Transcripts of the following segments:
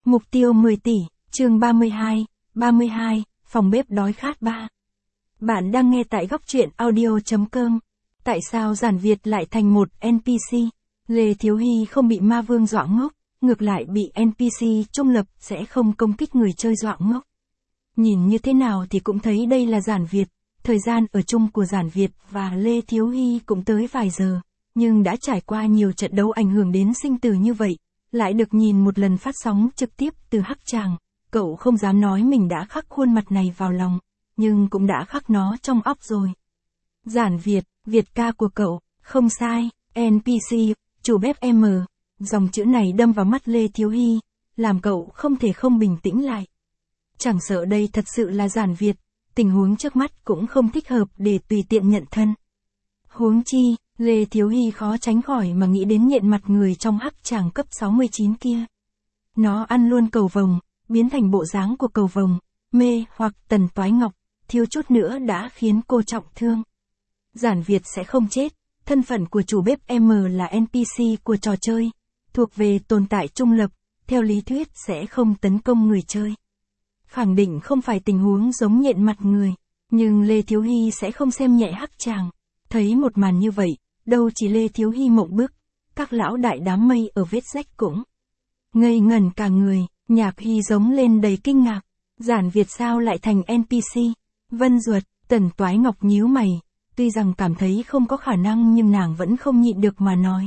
Mục tiêu 10 tỷ, chương 32, phòng bếp đói khát 3. Bạn đang nghe tại góc truyện audio.com. Tại sao Giản Việt lại thành một NPC? Lê Thiếu Hy không bị ma vương dọa ngốc, ngược lại bị NPC trung lập sẽ không công kích người chơi dọa ngốc. Nhìn như thế nào thì cũng thấy đây là Giản Việt, thời gian ở chung của Giản Việt và Lê Thiếu Hy cũng tới vài giờ, nhưng đã trải qua nhiều trận đấu ảnh hưởng đến sinh tử như vậy. Lại được nhìn một lần phát sóng trực tiếp từ Hắc Tràng, cậu không dám nói mình đã khắc khuôn mặt này vào lòng, nhưng cũng đã khắc nó trong óc rồi. Giản Việt, Việt ca của cậu, không sai, NPC, chủ bếp M, dòng chữ này đâm vào mắt Lê Thiếu Hy, làm cậu không thể không bình tĩnh lại. Chẳng sợ đây thật sự là Giản Việt, tình huống trước mắt cũng không thích hợp để tùy tiện nhận thân. Huống chi, Lê Thiếu Hy khó tránh khỏi mà nghĩ đến nhện mặt người trong Hắc Tràng cấp 69 kia. Nó ăn luôn cầu vồng, biến thành bộ dáng của cầu vồng, mê hoặc Tần Toái Ngọc, thiếu chút nữa đã khiến cô trọng thương. Giản Việt sẽ không chết, thân phận của chủ bếp M là NPC của trò chơi, thuộc về tồn tại trung lập, theo lý thuyết sẽ không tấn công người chơi. Khẳng định không phải tình huống giống nhện mặt người, nhưng Lê Thiếu Hy sẽ không xem nhẹ Hắc Tràng. Thấy một màn như vậy, đâu chỉ Lê Thiếu Hy mộng bức, các lão đại đám mây ở vết rách cũng ngây ngẩn cả người, Nhạc Hy giống lên đầy kinh ngạc. Giản Việt sao lại thành NPC? Vân Duật, Tần Toái Ngọc nhíu mày, tuy rằng cảm thấy không có khả năng nhưng nàng vẫn không nhịn được mà nói.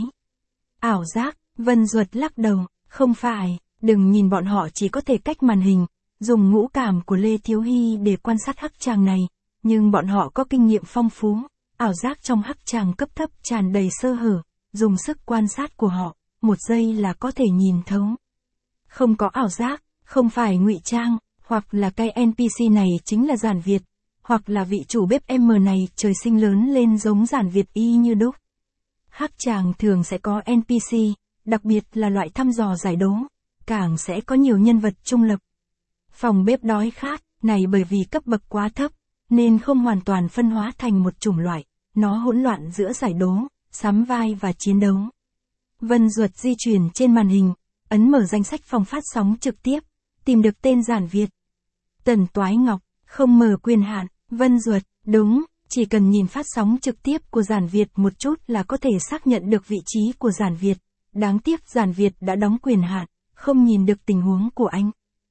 Ảo giác, Vân Duật lắc đầu, không phải, đừng nhìn bọn họ chỉ có thể cách màn hình, dùng ngũ cảm của Lê Thiếu Hy để quan sát Hắc Tràng này, nhưng bọn họ có kinh nghiệm phong phú. Ảo giác trong Hắc Tràng cấp thấp tràn đầy sơ hở, dùng sức quan sát của họ, một giây là có thể nhìn thấu. Không có ảo giác, không phải ngụy trang, hoặc là cái NPC này chính là Giản Việt, hoặc là vị chủ bếp M này trời sinh lớn lên giống Giản Việt y như đúc. Hắc Tràng thường sẽ có NPC, đặc biệt là loại thăm dò giải đố, càng sẽ có nhiều nhân vật trung lập. Phòng bếp đói khát, này bởi vì cấp bậc quá thấp, nên không hoàn toàn phân hóa thành một chủng loại, nó hỗn loạn giữa giải đố, sắm vai và chiến đấu. Vân Duật di chuyển trên màn hình, ấn mở danh sách phòng phát sóng trực tiếp, tìm được tên Giản Việt. Tần Toái Ngọc, không mở quyền hạn, Vân Duật, đúng, chỉ cần nhìn phát sóng trực tiếp của Giản Việt một chút là có thể xác nhận được vị trí của Giản Việt. Đáng tiếc Giản Việt đã đóng quyền hạn, không nhìn được tình huống của anh.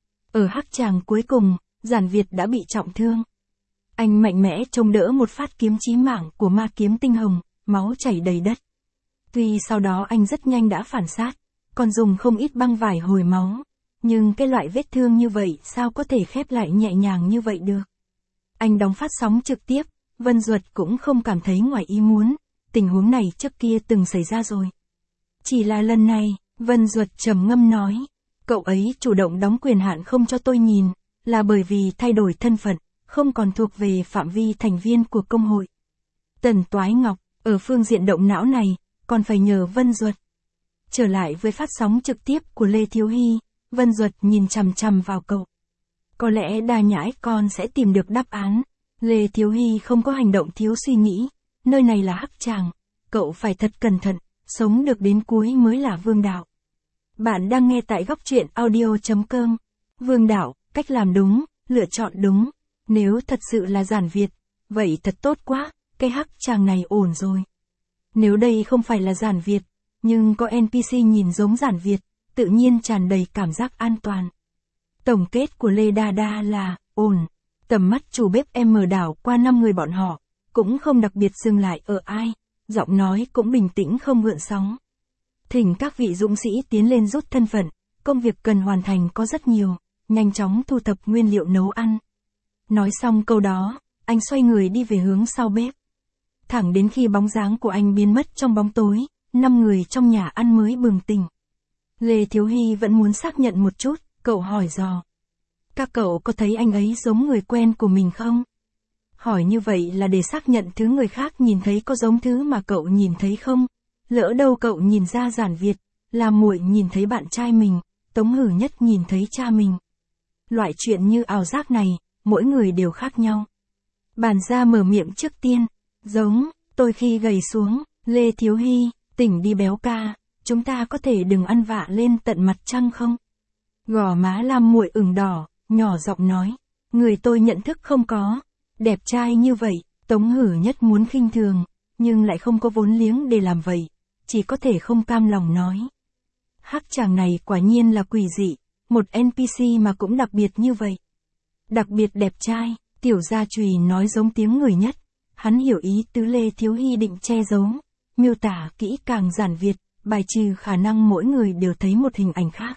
Ở Hắc Tràng cuối cùng, Giản Việt đã bị trọng thương. Anh mạnh mẽ chống đỡ một phát kiếm chí mạng của ma kiếm tinh hồng, máu chảy đầy đất. Tuy sau đó anh rất nhanh đã phản sát, còn dùng không ít băng vải hồi máu, nhưng cái loại vết thương như vậy sao có thể khép lại nhẹ nhàng như vậy được. Anh đóng phát sóng trực tiếp, Vân Duật cũng không cảm thấy ngoài ý muốn, tình huống này trước kia từng xảy ra rồi. Chỉ là lần này, Vân Duật trầm ngâm nói, cậu ấy chủ động đóng quyền hạn không cho tôi nhìn, là bởi vì thay đổi thân phận, không còn thuộc về phạm vi thành viên của công hội. Tần Toái Ngọc, ở phương diện động não này, còn phải nhờ Vân Duật. Trở lại với phát sóng trực tiếp của Lê Thiếu Hy, Vân Duật nhìn chằm chằm vào cậu. Có lẽ đa nhãi con sẽ tìm được đáp án. Lê Thiếu Hy không có hành động thiếu suy nghĩ, nơi này là Hắc Tràng, cậu phải thật cẩn thận, sống được đến cuối mới là vương đạo. Bạn đang nghe tại góc truyện audio.com. Vương đạo, cách làm đúng, lựa chọn đúng. Nếu thật sự là Giản Việt, vậy thật tốt quá, cái Hắc Tràng này ổn rồi. Nếu đây không phải là Giản Việt, nhưng có NPC nhìn giống Giản Việt, tự nhiên tràn đầy cảm giác an toàn. Tổng kết của Lê Đa Đa là, ổn. Tầm mắt chủ bếp M đảo qua 5 người bọn họ, cũng không đặc biệt dừng lại ở ai, giọng nói cũng bình tĩnh không gợn sóng. Thỉnh các vị dũng sĩ tiến lên rút thân phận, công việc cần hoàn thành có rất nhiều, nhanh chóng thu thập nguyên liệu nấu ăn. Nói xong câu đó, anh xoay người đi về hướng sau bếp. Thẳng đến khi bóng dáng của anh biến mất trong bóng tối, 5 người trong nhà ăn mới bừng tỉnh. Lê Thiếu Hy vẫn muốn xác nhận một chút, cậu hỏi dò. Các cậu có thấy anh ấy giống người quen của mình không? Hỏi như vậy là để xác nhận thứ người khác nhìn thấy có giống thứ mà cậu nhìn thấy không? Lỡ đâu cậu nhìn ra Giản Việt, là muội nhìn thấy bạn trai mình, Tống Hử Nhất nhìn thấy cha mình. Loại chuyện như ảo giác này, mỗi người đều khác nhau. Bàn gia mở miệng trước tiên, giống, tôi khi gầy xuống, Lê Thiếu Hy, tỉnh đi béo ca, chúng ta có thể đừng ăn vạ lên tận mặt trăng không? Gò má Lam Muội ửng đỏ, nhỏ giọng nói. Người tôi nhận thức không có. Đẹp trai như vậy, Tống Hử Nhất muốn khinh thường, nhưng lại không có vốn liếng để làm vậy. Chỉ có thể không cam lòng nói. Hắc chàng này quả nhiên là quỷ dị, một NPC mà cũng đặc biệt như vậy. Đặc biệt đẹp trai, Tiểu Gia Chùy nói giống tiếng người nhất. Hắn hiểu ý tứ Lê Thiếu Hy định che giấu, miêu tả kỹ càng giản Việt, bài trừ khả năng mỗi người đều thấy một hình ảnh khác.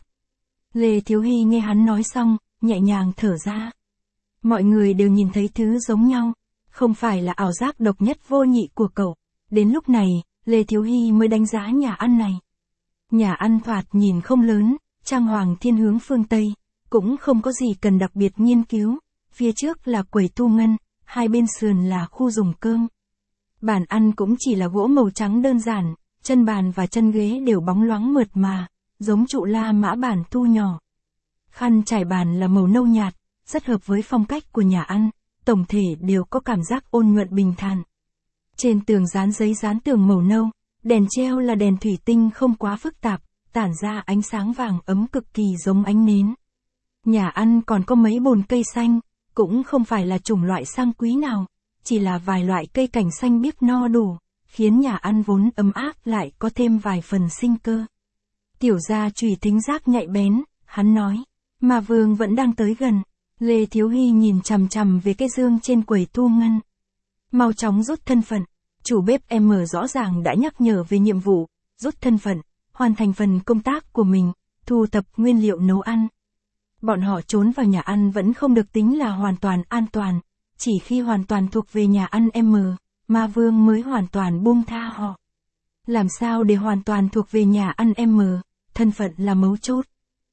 Lê Thiếu Hy nghe hắn nói xong, nhẹ nhàng thở ra. Mọi người đều nhìn thấy thứ giống nhau, không phải là ảo giác độc nhất vô nhị của cậu. Đến lúc này, Lê Thiếu Hy mới đánh giá nhà ăn này. Nhà ăn thoạt nhìn không lớn, trang hoàng thiên hướng phương Tây, cũng không có gì cần đặc biệt nghiên cứu. Phía trước là quầy thu ngân, hai bên sườn là khu dùng cơm. Bàn ăn cũng chỉ là gỗ màu trắng đơn giản, chân bàn và chân ghế đều bóng loáng mượt mà, giống trụ La Mã bản thu nhỏ. Khăn trải bàn là màu nâu nhạt, rất hợp với phong cách của nhà ăn, tổng thể đều có cảm giác ôn nhuận bình thản. Trên tường dán giấy dán tường màu nâu, đèn treo là đèn thủy tinh không quá phức tạp, tản ra ánh sáng vàng ấm cực kỳ giống ánh nến. Nhà ăn còn có mấy bồn cây xanh, cũng không phải là chủng loại sang quý nào, chỉ là vài loại cây cảnh xanh biếc no đủ, khiến nhà ăn vốn ấm áp lại có thêm vài phần sinh cơ. Tiểu Gia Chùy thính giác nhạy bén, hắn nói, Ma Vương vẫn đang tới gần. Lê Thiếu Hy nhìn chằm chằm về cái dương trên quầy thu ngân. Mau chóng rút thân phận, chủ bếp M rõ ràng đã nhắc nhở về nhiệm vụ, rút thân phận, hoàn thành phần công tác của mình, thu thập nguyên liệu nấu ăn. Bọn họ trốn vào nhà ăn vẫn không được tính là hoàn toàn an toàn, chỉ khi hoàn toàn thuộc về nhà ăn M, Ma Vương mới hoàn toàn buông tha họ. Làm sao để hoàn toàn thuộc về nhà ăn M, thân phận là mấu chốt.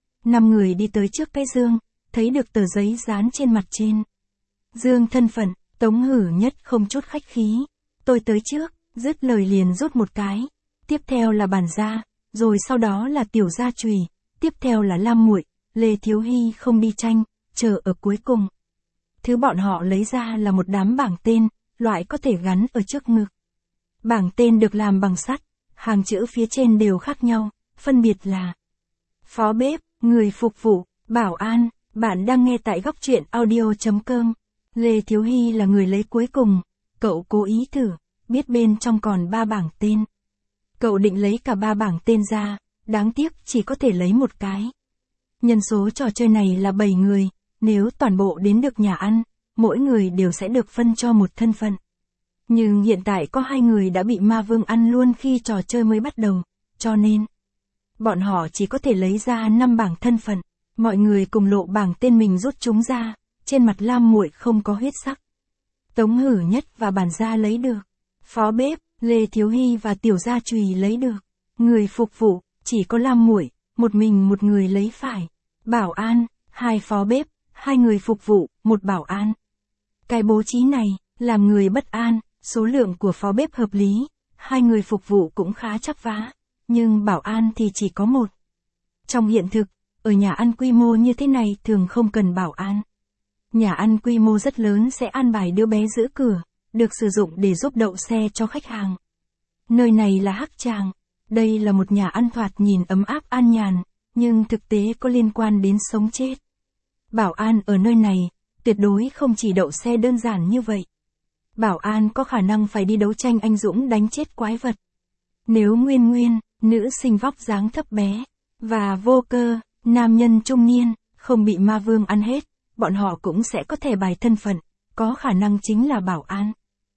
5 người đi tới trước cái dương, thấy được tờ giấy dán trên mặt trên. Dương thân phận, Tống Hử Nhất không chút khách khí. Tôi tới trước, dứt lời liền rút một cái. Tiếp theo là Bản Gia, rồi sau đó là Tiểu Gia Chùy, tiếp theo là Lam Muội. Lê Thiếu Hy không đi tranh, chờ ở cuối cùng. Thứ bọn họ lấy ra là một đám bảng tên, loại có thể gắn ở trước ngực. Bảng tên được làm bằng sắt, hàng chữ phía trên đều khác nhau, phân biệt là phó bếp, người phục vụ, bảo an. Bạn đang nghe tại góc truyện audio.com. Lê Thiếu Hy là người lấy cuối cùng, cậu cố ý thử, biết bên trong còn 3 bảng tên. Cậu định lấy cả 3 bảng tên ra, đáng tiếc chỉ có thể lấy một cái. Nhân số trò chơi này là 7 người, nếu toàn bộ đến được nhà ăn, mỗi người đều sẽ được phân cho một thân phận. Nhưng hiện tại có 2 người đã bị Ma Vương ăn luôn khi trò chơi mới bắt đầu, cho nên bọn họ chỉ có thể lấy ra 5 bảng thân phận. Mọi người cùng lộ bảng tên mình rút chúng ra, trên mặt Lam Muội không có huyết sắc. Tống Hử Nhất và Bản Gia lấy được. Phó bếp, Lê Thiếu Hy và Tiểu Gia Chùy lấy được. Người phục vụ, chỉ có Lam Muội, một mình một người lấy phải. Bảo an, 2 phó bếp, 2 người phục vụ, 1 bảo an. Cái bố trí này, làm người bất an, số lượng của phó bếp hợp lý, 2 người phục vụ cũng khá chắp vá, nhưng bảo an thì chỉ có 1. Trong hiện thực, ở nhà ăn quy mô như thế này thường không cần bảo an. Nhà ăn quy mô rất lớn sẽ an bài đứa bé giữ cửa, được sử dụng để giúp đậu xe cho khách hàng. Nơi này là Hắc Tràng, đây là một nhà ăn thoạt nhìn ấm áp an nhàn, nhưng thực tế có liên quan đến sống chết. Bảo an ở nơi này, tuyệt đối không chỉ đậu xe đơn giản như vậy. Bảo an có khả năng phải đi đấu tranh anh dũng đánh chết quái vật. Nếu Nguyên, nữ sinh vóc dáng thấp bé, và Vô Cơ, nam nhân trung niên, không bị Ma Vương ăn hết, bọn họ cũng sẽ có thẻ bài thân phận, có khả năng chính là bảo an.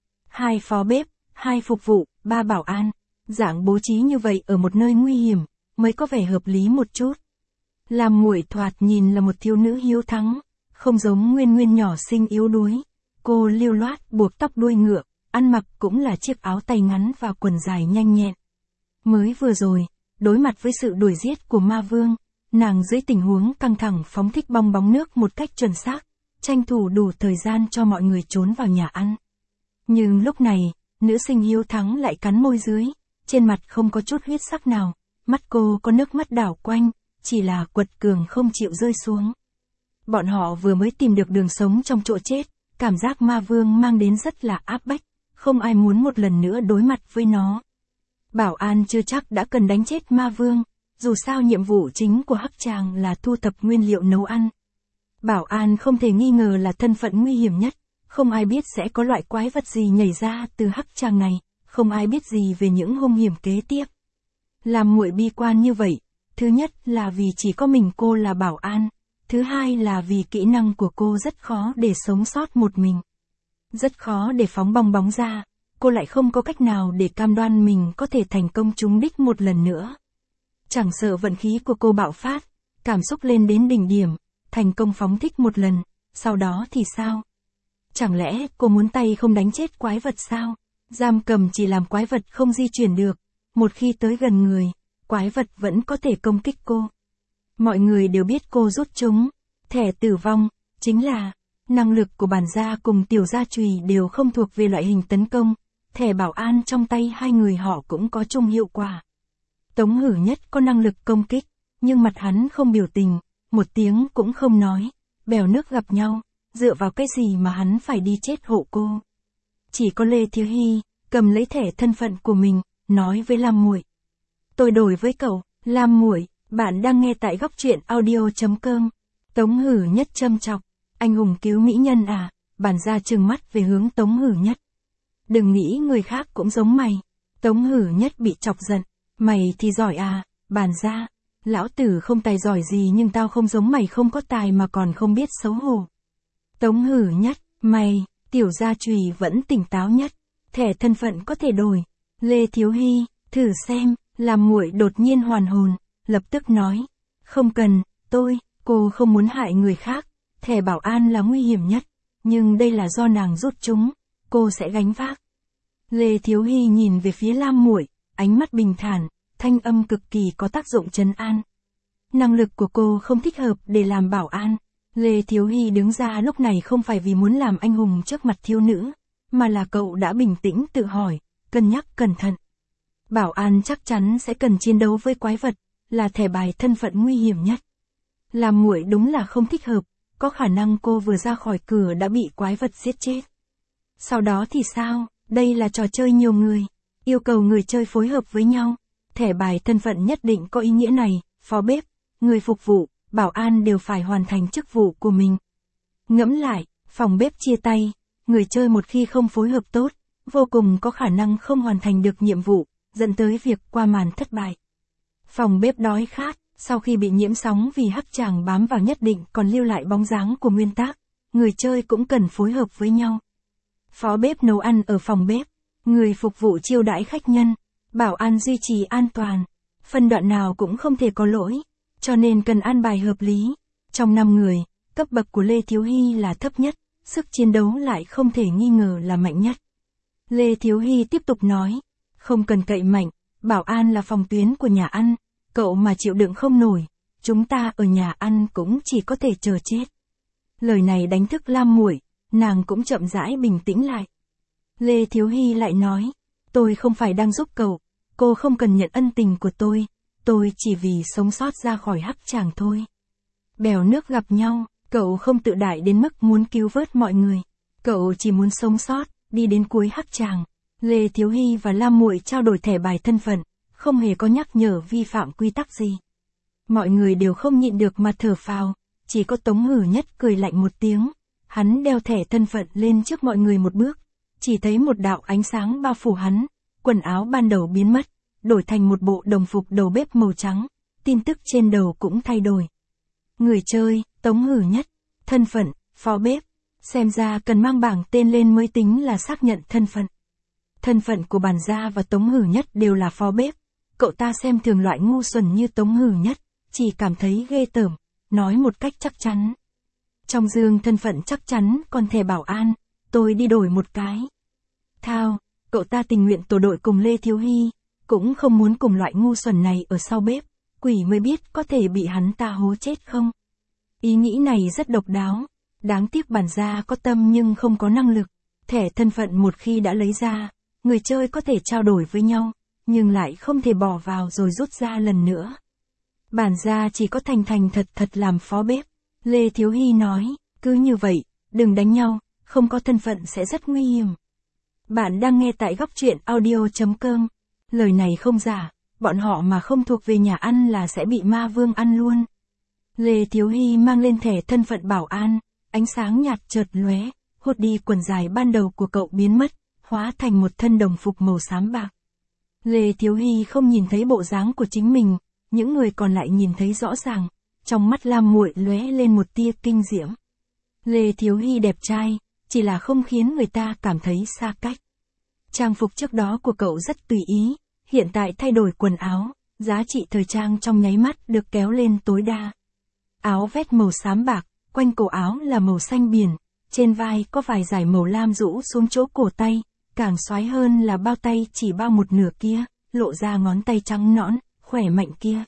2 phó bếp, 2 phục vụ, 3 bảo an. Dạng bố trí như vậy ở một nơi nguy hiểm, mới có vẻ hợp lý một chút. Lam Muội thoạt nhìn là một thiếu nữ hiếu thắng, không giống Nguyên nhỏ xinh yếu đuối. Cô lưu loát buộc tóc đuôi ngựa, ăn mặc cũng là chiếc áo tay ngắn và quần dài nhanh nhẹn. Mới vừa rồi, đối mặt với sự đuổi giết của Ma Vương, nàng dưới tình huống căng thẳng phóng thích bong bóng nước một cách chuẩn xác, tranh thủ đủ thời gian cho mọi người trốn vào nhà ăn. Nhưng lúc này, nữ sinh hiếu thắng lại cắn môi dưới, trên mặt không có chút huyết sắc nào, mắt cô có nước mắt đảo quanh, chỉ là quật cường không chịu rơi xuống. Bọn họ vừa mới tìm được đường sống trong chỗ chết, cảm giác Ma Vương mang đến rất là áp bách, không ai muốn một lần nữa đối mặt với nó. Bảo an chưa chắc đã cần đánh chết Ma Vương, dù sao nhiệm vụ chính của Hắc Tràng là thu thập nguyên liệu nấu ăn. Bảo an không thể nghi ngờ là thân phận nguy hiểm nhất, không ai biết sẽ có loại quái vật gì nhảy ra từ Hắc Tràng này, không ai biết gì về những hung hiểm kế tiếp. Làm muội bi quan như vậy, thứ nhất là vì chỉ có mình cô là bảo an, thứ hai là vì kỹ năng của cô rất khó để sống sót một mình. Rất khó để phóng bong bóng ra, cô lại không có cách nào để cam đoan mình có thể thành công trúng đích một lần nữa. Chẳng sợ vận khí của cô bạo phát, cảm xúc lên đến đỉnh điểm, thành công phóng thích một lần, sau đó thì sao? Chẳng lẽ cô muốn tay không đánh chết quái vật sao? Giam cầm chỉ làm quái vật không di chuyển được, một khi tới gần người, quái vật vẫn có thể công kích cô. Mọi người đều biết cô rút chúng, thẻ tử vong, chính là, năng lực của bản gia cùng tiểu gia chùy đều không thuộc về loại hình tấn công, thẻ bảo an trong tay hai người họ cũng có chung hiệu quả. Tống Hử Nhất có năng lực công kích, nhưng mặt hắn không biểu tình, một tiếng cũng không nói, bèo nước gặp nhau, dựa vào cái gì mà hắn phải đi chết hộ cô. Chỉ có Lê Thiếu Hy, cầm lấy thẻ thân phận của mình, nói với Lam Muội. Tôi đổi với cậu, Lam Muội, bạn đang nghe tại góc truyện audio.com. Tống Hử Nhất châm chọc, anh hùng cứu mỹ nhân à, bản gia trừng mắt về hướng Tống Hử Nhất. Đừng nghĩ người khác cũng giống mày. Tống Hử Nhất bị chọc giận, mày thì giỏi à, bản gia, lão tử không tài giỏi gì nhưng tao không giống mày không có tài mà còn không biết xấu hổ. Tống Hử Nhất, mày, tiểu gia chùy vẫn tỉnh táo nhất, thẻ thân phận có thể đổi. Lê Thiếu Hy, thử xem, làm muội đột nhiên hoàn hồn, lập tức nói, không cần, cô không muốn hại người khác, thẻ bảo an là nguy hiểm nhất, nhưng đây là do nàng rút chúng, cô sẽ gánh vác. Lê Thiếu Hy nhìn về phía Lam Muội, ánh mắt bình thản, thanh âm cực kỳ có tác dụng trấn an. Năng lực của cô không thích hợp để làm bảo an. Lê Thiếu Hy đứng ra lúc này không phải vì muốn làm anh hùng trước mặt thiếu nữ, mà là cậu đã bình tĩnh tự hỏi, cân nhắc cẩn thận. Bảo an chắc chắn sẽ cần chiến đấu với quái vật, là thẻ bài thân phận nguy hiểm nhất. Làm muội đúng là không thích hợp, có khả năng cô vừa ra khỏi cửa đã bị quái vật giết chết. Sau đó thì sao, đây là trò chơi nhiều người, yêu cầu người chơi phối hợp với nhau. Thẻ bài thân phận nhất định có ý nghĩa này, phó bếp, người phục vụ, bảo an đều phải hoàn thành chức vụ của mình. Ngẫm lại, phòng bếp chia tay, người chơi một khi không phối hợp tốt, vô cùng có khả năng không hoàn thành được nhiệm vụ, dẫn tới việc qua màn thất bại. Phòng bếp đói khát, sau khi bị nhiễm sóng vì Hắc Tràng bám vào nhất định còn lưu lại bóng dáng của nguyên tác, người chơi cũng cần phối hợp với nhau. Phó bếp nấu ăn ở phòng bếp, người phục vụ chiêu đãi khách nhân, bảo an duy trì an toàn, phân đoạn nào cũng không thể có lỗi, cho nên cần an bài hợp lý. Trong 5 người, cấp bậc của Lê Thiếu Hy là thấp nhất, sức chiến đấu lại không thể nghi ngờ là mạnh nhất. Lê Thiếu Hy tiếp tục nói, không cần cậy mạnh, bảo an là phòng tuyến của nhà ăn, cậu mà chịu đựng không nổi, chúng ta ở nhà ăn cũng chỉ có thể chờ chết. Lời này đánh thức Lam Muội, nàng cũng chậm rãi bình tĩnh lại. Lê Thiếu Hy lại nói, tôi không phải đang giúp cậu, cô không cần nhận ân tình của tôi chỉ vì sống sót ra khỏi Hắc Tràng thôi. Bèo nước gặp nhau, cậu không tự đại đến mức muốn cứu vớt mọi người, cậu chỉ muốn sống sót, đi đến cuối Hắc Tràng. Lê Thiếu Hy và Lam Muội trao đổi thẻ bài thân phận, không hề có nhắc nhở vi phạm quy tắc gì. Mọi người đều không nhịn được mà thở phào, chỉ có Tống Hử Nhất cười lạnh một tiếng, hắn đeo thẻ thân phận lên trước mọi người một bước, chỉ thấy một đạo ánh sáng bao phủ hắn, quần áo ban đầu biến mất, đổi thành một bộ đồng phục đầu bếp màu trắng, tin tức trên đầu cũng thay đổi. Người chơi, Tống Hử Nhất, thân phận, phó bếp, xem ra cần mang bảng tên lên mới tính là xác nhận thân phận. Thân phận của bản gia và Tống Hử Nhất đều là phó bếp, cậu ta xem thường loại ngu xuẩn như Tống Hử Nhất, chỉ cảm thấy ghê tởm, nói một cách chắc chắn. Trong dương thân phận chắc chắn còn thẻ bảo an, tôi đi đổi một cái. Thao, cậu ta tình nguyện tổ đội cùng Lê Thiếu Hy, cũng không muốn cùng loại ngu xuẩn này ở sau bếp, quỷ mới biết có thể bị hắn ta hố chết không. Ý nghĩ này rất độc đáo, đáng tiếc bản gia có tâm nhưng không có năng lực, thẻ thân phận một khi đã lấy ra, người chơi có thể trao đổi với nhau, nhưng lại không thể bỏ vào rồi rút ra lần nữa. Bản gia chỉ có thành thật làm phó bếp. Lê Thiếu Hy nói, cứ như vậy, đừng đánh nhau, không có thân phận sẽ rất nguy hiểm. Bạn đang nghe tại góc truyện audio.com. Lời này không giả, bọn họ mà không thuộc về nhà ăn là sẽ bị ma vương ăn luôn. Lê Thiếu Hy mang lên thẻ thân phận bảo an, ánh sáng nhạt chợt lóe, hút đi quần dài ban đầu của cậu biến mất, hóa thành một thân đồng phục màu xám bạc. Lê Thiếu Hy không nhìn thấy bộ dáng của chính mình, những người còn lại nhìn thấy rõ ràng, trong mắt Lam Muội lóe lên một tia kinh diễm. Lê Thiếu Hy đẹp trai, chỉ là không khiến người ta cảm thấy xa cách. Trang phục trước đó của cậu rất tùy ý, hiện tại thay đổi quần áo, giá trị thời trang trong nháy mắt được kéo lên tối đa. Áo vest màu xám bạc, quanh cổ áo là màu xanh biển, trên vai có vài dải màu lam rũ xuống chỗ cổ tay, càng xoái hơn là bao tay chỉ bao một nửa kia, lộ ra ngón tay trắng nõn, khỏe mạnh kia.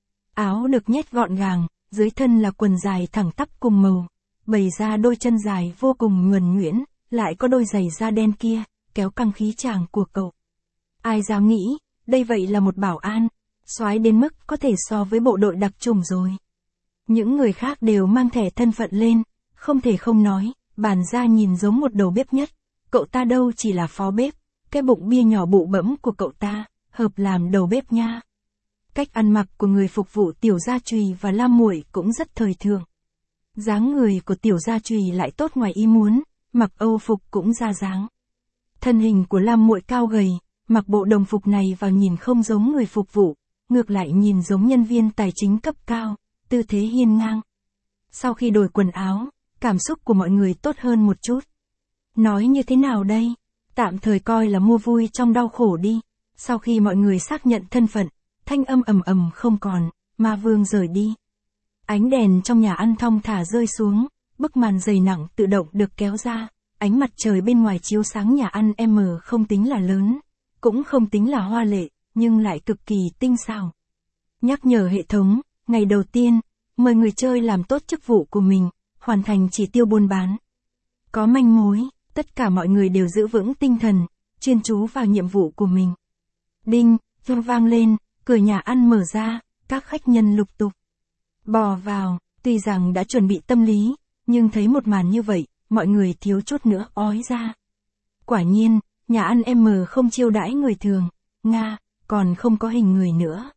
Áo được nhét gọn gàng, dưới thân là quần dài thẳng tắp cùng màu, bày ra đôi chân dài vô cùng nhuần nhuyễn, lại có đôi giày da đen kia, kéo căng khí chàng của cậu. Ai dám nghĩ, đây vậy là một bảo an, soái đến mức có thể so với bộ đội đặc chủng rồi. Những người khác đều mang thẻ thân phận lên, không thể không nói, Bàn Gia nhìn giống một đầu bếp nhất, cậu ta đâu chỉ là phó bếp, cái bụng bia nhỏ bụ bẫm của cậu ta, hợp làm đầu bếp nha. Cách ăn mặc của người phục vụ Tiểu Gia Trùy và Lam Muội cũng rất thời thượng. Dáng người của Tiểu Gia Trùy lại tốt ngoài ý muốn, mặc Âu phục cũng ra dáng. Thân hình của Lam Muội cao gầy, mặc bộ đồng phục này vào nhìn không giống người phục vụ, ngược lại nhìn giống nhân viên tài chính cấp cao, tư thế hiên ngang. Sau khi đổi quần áo, cảm xúc của mọi người tốt hơn một chút. Nói như thế nào đây? Tạm thời coi là mua vui trong đau khổ đi. Sau khi mọi người xác nhận thân phận, thanh âm ầm ầm không còn, ma vương rời đi. Ánh đèn trong nhà ăn thong thả rơi xuống, bức màn dày nặng tự động được kéo ra, ánh mặt trời bên ngoài chiếu sáng nhà ăn không tính là lớn, cũng không tính là hoa lệ, nhưng lại cực kỳ tinh xảo. Nhắc nhở hệ thống, ngày đầu tiên, mời người chơi làm tốt chức vụ của mình, hoàn thành chỉ tiêu buôn bán. Có manh mối, tất cả mọi người đều giữ vững tinh thần, chuyên chú vào nhiệm vụ của mình. Đinh, chuông vang lên, cửa nhà ăn mở ra, các khách nhân lục tục bò vào, tuy rằng đã chuẩn bị tâm lý, nhưng thấy một màn như vậy, mọi người thiếu chút nữa ói ra. Quả nhiên, nhà ăn không chiêu đãi người thường, Nga, còn không có hình người nữa.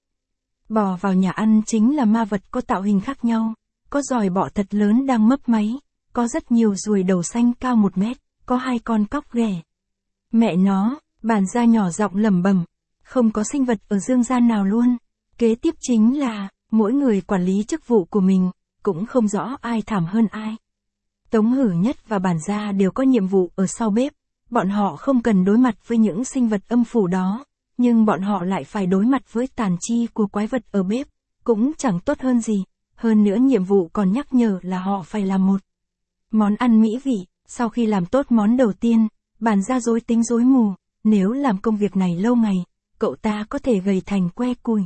Bò vào nhà ăn chính là ma vật có tạo hình khác nhau, có giòi bọ thật lớn đang mấp máy, có rất nhiều ruồi đầu xanh cao 1 mét, có 2 con cóc ghẻ. Mẹ nó, Bàn Gia nhỏ giọng lẩm bẩm, không có sinh vật ở dương gian nào luôn. Kế tiếp chính là, mỗi người quản lý chức vụ của mình, cũng không rõ ai thảm hơn ai. Tống Hử Nhất và Bàn Gia đều có nhiệm vụ ở sau bếp, bọn họ không cần đối mặt với những sinh vật âm phủ đó, nhưng bọn họ lại phải đối mặt với tàn chi của quái vật ở bếp, cũng chẳng tốt hơn gì, hơn nữa nhiệm vụ còn nhắc nhở là họ phải làm một món ăn mỹ vị. Sau khi làm tốt món đầu tiên, Bàn Gia rối tính rối mù, nếu làm công việc này lâu ngày, cậu ta có thể gầy thành que củi.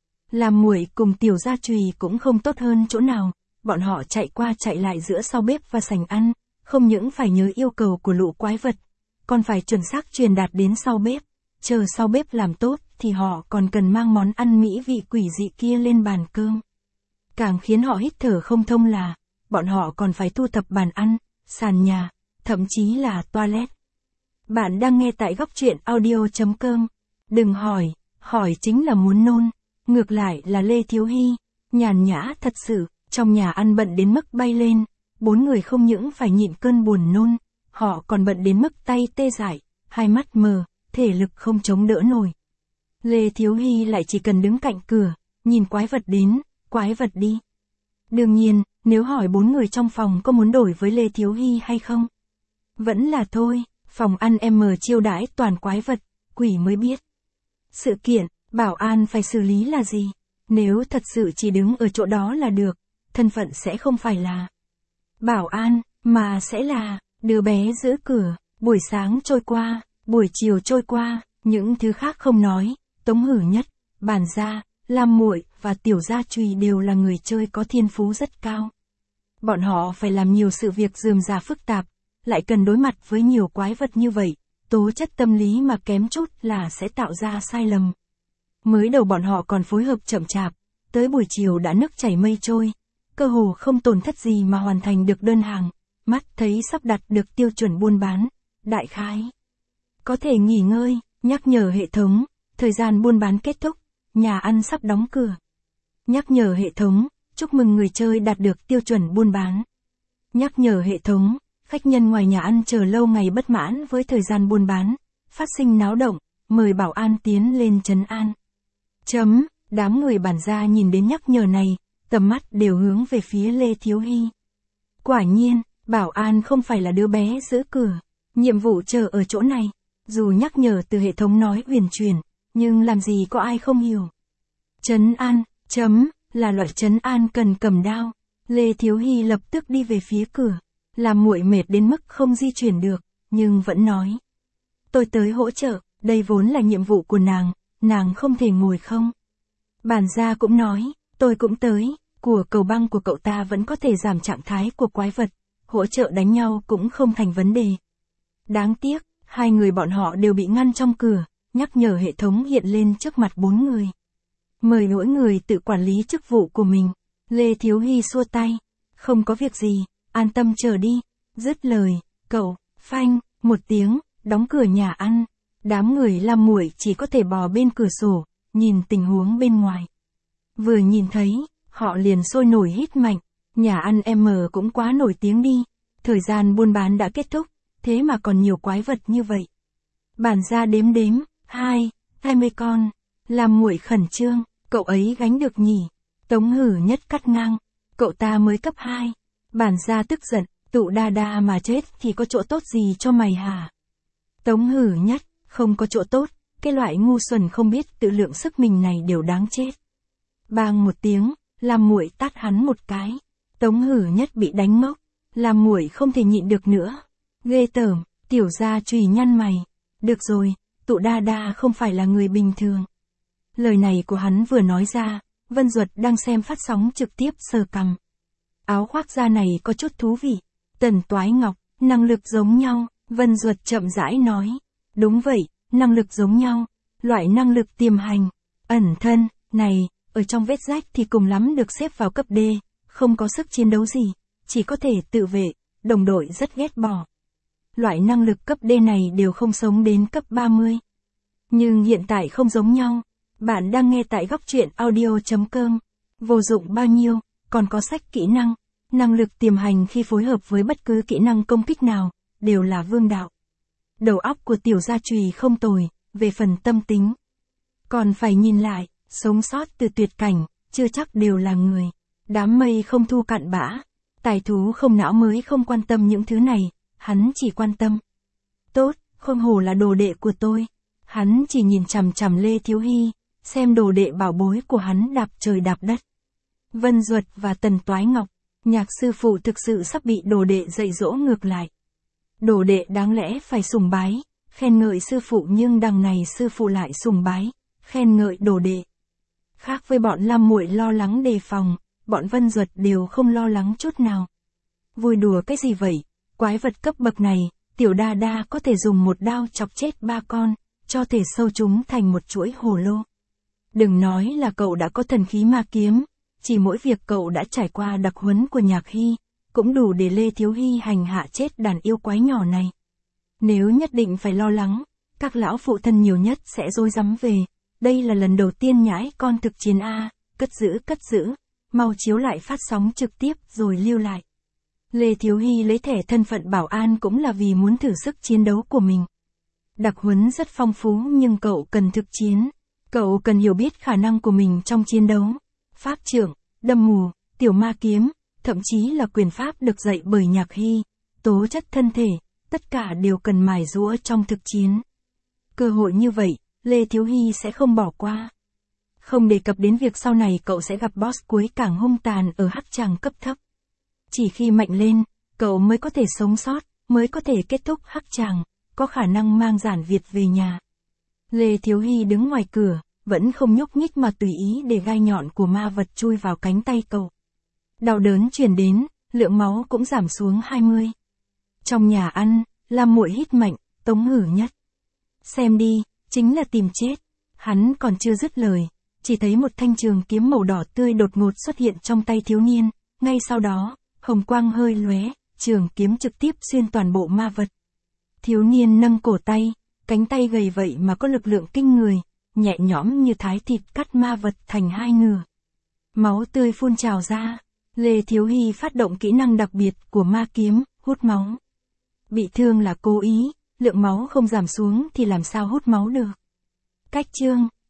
Lam Muội cùng Tiểu Gia Trùy cũng không tốt hơn chỗ nào, bọn họ chạy qua chạy lại giữa sau bếp và sảnh ăn, không những phải nhớ yêu cầu của lũ quái vật, còn phải chuẩn xác truyền đạt đến sau bếp, chờ sau bếp làm tốt thì họ còn cần mang món ăn mỹ vị quỷ dị kia lên bàn cơm. Càng khiến họ hít thở không thông là, bọn họ còn phải thu thập bàn ăn, sàn nhà, thậm chí là toilet. Bạn đang nghe tại góc truyện audio.com. Đừng hỏi, hỏi chính là muốn nôn. Ngược lại là Lê Thiếu Hy, nhàn nhã thật sự, trong nhà ăn bận đến mức bay lên, 4 người không những phải nhịn cơn buồn nôn, họ còn bận đến mức tay tê dại, hai mắt mờ, thể lực không chống đỡ nổi. Lê Thiếu Hy lại chỉ cần đứng cạnh cửa, nhìn quái vật đến, quái vật đi. Đương nhiên, nếu hỏi 4 người trong phòng có muốn đổi với Lê Thiếu Hy hay không, vẫn là thôi, phòng ăn chiêu đãi toàn quái vật, quỷ mới biết. Sự kiện, bảo an phải xử lý là gì? Nếu thật sự chỉ đứng ở chỗ đó là được, thân phận sẽ không phải là bảo an, mà sẽ là đứa bé giữ cửa. Buổi sáng trôi qua, buổi chiều trôi qua, những thứ khác không nói, Tống Hử Nhất, Bàn Gia, Lam Muội và Tiểu Gia Trùy đều là người chơi có thiên phú rất cao. Bọn họ phải làm nhiều sự việc rườm rà phức tạp, lại cần đối mặt với nhiều quái vật như vậy, tố chất tâm lý mà kém chút là sẽ tạo ra sai lầm. Mới đầu bọn họ còn phối hợp chậm chạp, tới buổi chiều đã nước chảy mây trôi, cơ hồ không tổn thất gì mà hoàn thành được đơn hàng, mắt thấy sắp đạt được tiêu chuẩn buôn bán, đại khái có thể nghỉ ngơi, nhắc nhở hệ thống, thời gian buôn bán kết thúc, nhà ăn sắp đóng cửa. Nhắc nhở hệ thống, chúc mừng người chơi đạt được tiêu chuẩn buôn bán. Nhắc nhở hệ thống, khách nhân ngoài nhà ăn chờ lâu ngày bất mãn với thời gian buôn bán, phát sinh náo động, mời bảo an tiến lên trấn an. Đám người bản gia nhìn đến nhắc nhở này, tầm mắt đều hướng về phía Lê Thiếu Hy. Quả nhiên, bảo an không phải là đứa bé giữ cửa, nhiệm vụ chờ ở chỗ này. Dù nhắc nhở từ hệ thống nói huyền chuyển, nhưng làm gì có ai không hiểu. Trấn an, là loại trấn an cần cầm đao. Lê Thiếu Hy lập tức đi về phía cửa, làm muội mệt đến mức không di chuyển được, nhưng vẫn nói. Tôi tới hỗ trợ, đây vốn là nhiệm vụ của nàng không thể ngồi không. Bản gia cũng nói, tôi cũng tới, của cầu băng của cậu ta vẫn có thể giảm trạng thái của quái vật, hỗ trợ đánh nhau cũng không thành vấn đề. Đáng tiếc, hai người bọn họ đều bị ngăn trong cửa, nhắc nhở hệ thống hiện lên trước mặt 4 người. Mời mỗi người tự quản lý chức vụ của mình. Lê Thiếu Hy xua tay, không có việc gì, an tâm chờ đi. Dứt lời, cậu, phanh, một tiếng, đóng cửa nhà ăn. Đám người Lam Muội chỉ có thể bò bên cửa sổ, nhìn tình huống bên ngoài. Vừa nhìn thấy, họ liền sôi nổi hít mạnh, nhà ăn M cũng quá nổi tiếng đi. Thời gian buôn bán đã kết thúc, thế mà còn nhiều quái vật như vậy. Bản gia đếm, 20 con. Lam Muội khẩn trương, cậu ấy gánh được nhỉ? Tống Hử Nhất cắt ngang, cậu ta mới cấp 2. Bản gia tức giận, tụ đa đa mà chết thì có chỗ tốt gì cho mày hả? Tống Hử Nhất, không có chỗ tốt, cái loại ngu xuẩn không biết tự lượng sức mình này đều đáng chết. Bang một tiếng, Lam Muội tát hắn một cái. Tống Hử Nhất bị đánh mốc, Lam Muội không thể nhịn được nữa. Ghê tởm, tiểu gia chùy nhăn mày. Được rồi, tụ đa đa không phải là người bình thường. Lời này của hắn vừa nói ra, Vân Duật đang xem phát sóng trực tiếp sờ cằm. Áo khoác da này có chút thú vị. Tần Toái Ngọc, năng lực giống nhau, Vân Duật chậm rãi nói. Đúng vậy, năng lực giống nhau. Loại năng lực tiềm hành, ẩn thân, này, ở trong vết rách thì cùng lắm được xếp vào cấp D, không có sức chiến đấu gì, chỉ có thể tự vệ, đồng đội rất ghét bỏ. Loại năng lực cấp D này đều không sống đến cấp 30. Nhưng hiện tại không giống nhau. Bạn đang nghe tại góc truyện audio.com. Vô dụng bao nhiêu, còn có sách kỹ năng. Năng lực tiềm hành khi phối hợp với bất cứ kỹ năng công kích nào, đều là vương đạo. Đầu óc của tiểu gia trùy không tồi, về phần tâm tính. Còn phải nhìn lại, sống sót từ tuyệt cảnh, chưa chắc đều là người. Đám mây không thu cặn bã. Tài thú không não mới không quan tâm những thứ này, hắn chỉ quan tâm. Tốt, không hổ là đồ đệ của tôi. Hắn chỉ nhìn chằm chằm Lê Thiếu Hy, xem đồ đệ bảo bối của hắn đạp trời đạp đất. Vân Duật và Tần Toái Ngọc, Nhạc sư phụ thực sự sắp bị đồ đệ dạy dỗ ngược lại. Đồ đệ đáng lẽ phải sùng bái, khen ngợi sư phụ, nhưng đằng này sư phụ lại sùng bái, khen ngợi đồ đệ. Khác với bọn Lam Muội lo lắng đề phòng, bọn Vân Duật đều không lo lắng chút nào. Vui đùa cái gì vậy, quái vật cấp bậc này, tiểu đa đa có thể dùng một đao chọc chết 3 con, cho thể sâu chúng thành một chuỗi hồ lô. Đừng nói là cậu đã có thần khí ma kiếm, chỉ mỗi việc cậu đã trải qua đặc huấn của Nhạc Hy, cũng đủ để Lê Thiếu Hy hành hạ chết đàn yêu quái nhỏ này. Nếu nhất định phải lo lắng, các lão phụ thân nhiều nhất sẽ rối rắm về, đây là lần đầu tiên nhãi con thực chiến A, cất giữ, mau chiếu lại phát sóng trực tiếp rồi lưu lại. Lê Thiếu Hy lấy thẻ thân phận bảo an cũng là vì muốn thử sức chiến đấu của mình. Đặc huấn rất phong phú nhưng cậu cần thực chiến. Cậu cần hiểu biết khả năng của mình trong chiến đấu. Pháp trưởng, đâm mù, tiểu ma kiếm, thậm chí là quyền pháp được dạy bởi Nhạc Hy, tố chất thân thể, tất cả đều cần mài giũa trong thực chiến. Cơ hội như vậy, Lê Thiếu Hy sẽ không bỏ qua. Không đề cập đến việc sau này cậu sẽ gặp boss cuối càng hung tàn ở hắc tràng cấp thấp. Chỉ khi mạnh lên, cậu mới có thể sống sót, mới có thể kết thúc hắc tràng, có khả năng mang Giản Việt về nhà. Lê Thiếu Hy đứng ngoài cửa, vẫn không nhúc nhích mà tùy ý để gai nhọn của ma vật chui vào cánh tay cậu. Đau đớn truyền đến, lượng máu cũng giảm xuống 20. Trong nhà ăn, Lam Muội hít mạnh, Tống Hử Nhất. Xem đi, chính là tìm chết. Hắn còn chưa dứt lời, chỉ thấy một thanh trường kiếm màu đỏ tươi đột ngột xuất hiện trong tay thiếu niên, ngay sau đó, hồng quang hơi lóe, trường kiếm trực tiếp xuyên toàn bộ ma vật. Thiếu niên nâng cổ tay, cánh tay gầy vậy mà có lực lượng kinh người, nhẹ nhõm như thái thịt cắt ma vật thành hai nửa. Máu tươi phun trào ra. Lê Thiếu Hy phát động kỹ năng đặc biệt của ma kiếm, hút máu. Bị thương là cố ý, lượng máu không giảm xuống thì làm sao hút máu được. Cách chương